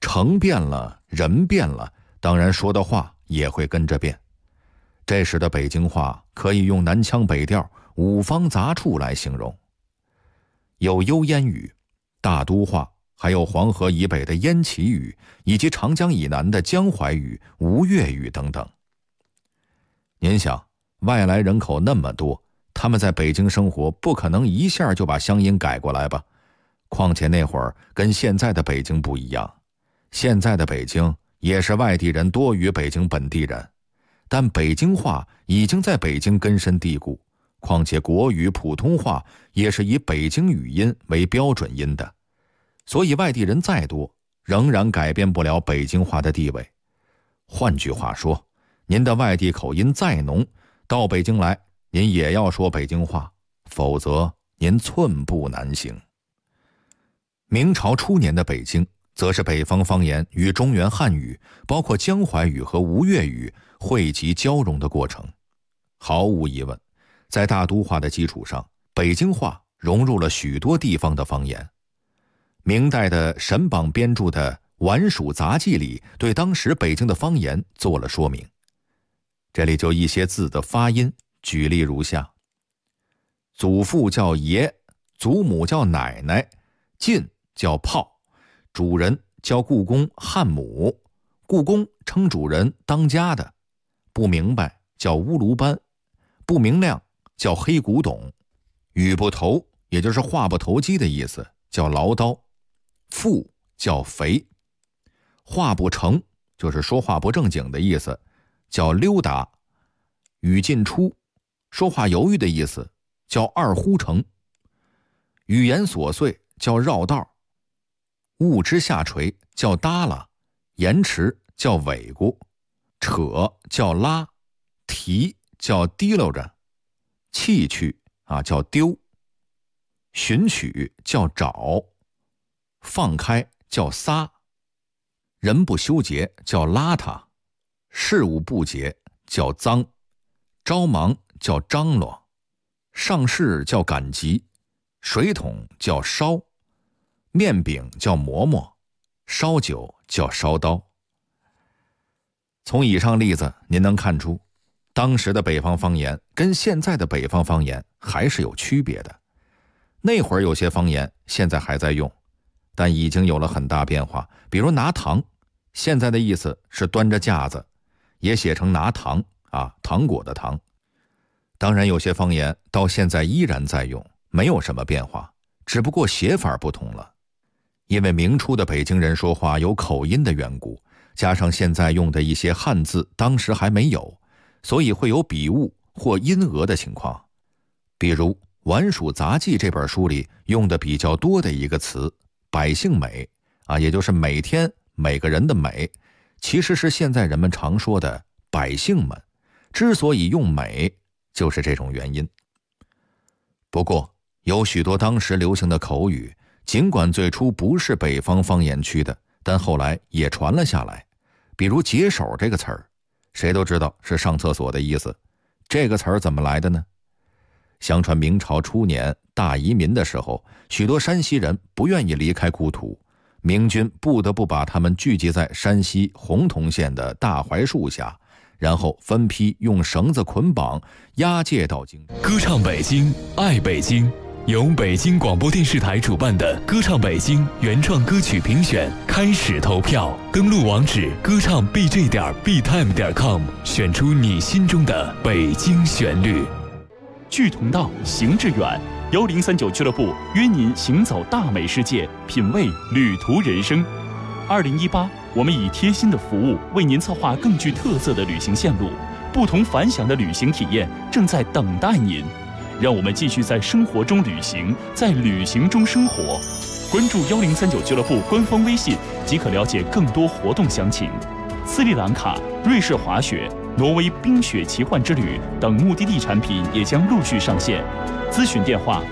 城变了，人变了，当然说的话也会跟着变。这时的北京话可以用南腔北调、五方杂处来形容，有幽燕语、大都话，还有黄河以北的燕齐语，以及长江以南的江淮语、吴越语等等。您想，外来人口那么多，他们在北京生活，不可能一下就把乡音改过来吧？况且那会儿跟现在的北京不一样，现在的北京也是外地人多于北京本地人，但北京话已经在北京根深蒂固，况且国语、普通话也是以北京语音为标准音的，所以外地人再多，仍然改变不了北京话的地位。换句话说，您的外地口音再浓，到北京来，您也要说北京话，否则您寸步难行。明朝初年的北京，则是北方方言与中原汉语，包括江淮语和吴越语汇集交融的过程。毫无疑问，在大都话的基础上，北京话融入了许多地方的方言。明代的沈榜编著的《宛署杂记》里，对当时北京的方言做了说明。这里就一些字的发音，举例如下：祖父叫爷，祖母叫奶奶，进叫炮，主人叫故宫汉母，故宫称主人当家的，不明白叫乌卢班，不明亮叫黑古董，语不投也就是话不投机的意思，叫唠叨，富叫肥，话不成就是说话不正经的意思，叫溜达，语进出说话犹豫的意思，叫二呼成，语言琐碎叫绕道，物之下垂叫耷拉，延迟叫尾咕，扯叫拉，提叫提溜着，弃去叫丢，寻取叫找，放开叫撒，人不修洁叫邋遢，事物不洁叫脏，着忙叫张罗，上事叫赶集，水桶叫烧，面饼叫馍馍，烧酒叫烧刀。从以上例子您能看出，当时的北方方言跟现在的北方方言还是有区别的。那会儿有些方言现在还在用，但已经有了很大变化。比如拿糖，现在的意思是端着架子，也写成拿糖糖果的糖。当然有些方言到现在依然在用，没有什么变化，只不过写法不同了。因为明初的北京人说话有口音的缘故，加上现在用的一些汉字当时还没有，所以会有笔误或音讹的情况。比如《宛署杂记》这本书里用的比较多的一个词百姓美也就是每天每个人的美，其实是现在人们常说的百姓们，之所以用美就是这种原因。不过有许多当时流行的口语，尽管最初不是北方方言区的，但后来也传了下来。比如解手这个词儿，谁都知道是上厕所的意思，这个词儿怎么来的呢？相传明朝初年大移民的时候，许多山西人不愿意离开故土，明军不得不把他们聚集在山西洪洞县的大槐树下，然后分批用绳子捆绑押解到京。 歌唱北京，爱北京，由北京广播电视台主办的歌唱北京原创歌曲评选开始投票，登录网址歌唱 bj.btime.com， 选出你心中的北京旋律。 聚同道，行致远，1039俱乐部约您行走大美世界，品味旅途人生。2018，我们以贴心的服务为您策划更具特色的旅行线路，不同凡响的旅行体验正在等待您。让我们继续在生活中旅行，在旅行中生活。关注1039俱乐部官方微信即可了解更多活动详情。斯里兰卡、瑞士滑雪、挪威冰雪奇幻之旅等目的地产品也将陆续上线。咨询电话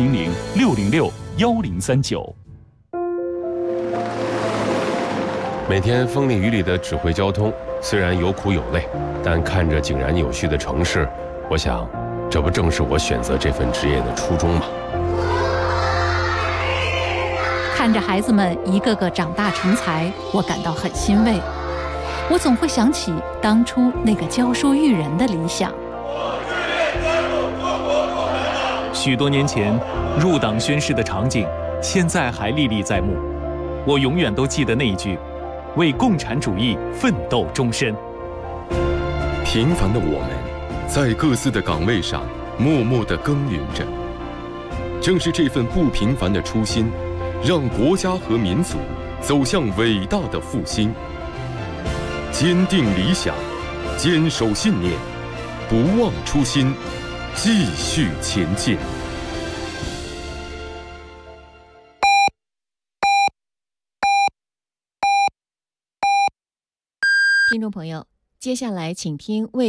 400-606-1039。 每天风里雨里的指挥交通，虽然有苦有累，但看着井然有序的城市，我想，这不正是我选择这份职业的初衷吗？ 看着孩子们一个个长大成才，我感到很欣慰。我总会想起当初那个教书育人的理想。 许多年前入党宣誓的场景，现在还历历在目。我永远都记得那一句：为共产主义奋斗终身。 平凡的我们，在各自的岗位上默默地耕耘着。正是这份不平凡的初心，让国家和民族走向伟大的复兴。坚定理想，坚守信念，不忘初心，继续前进。 听众朋友，接下来请听为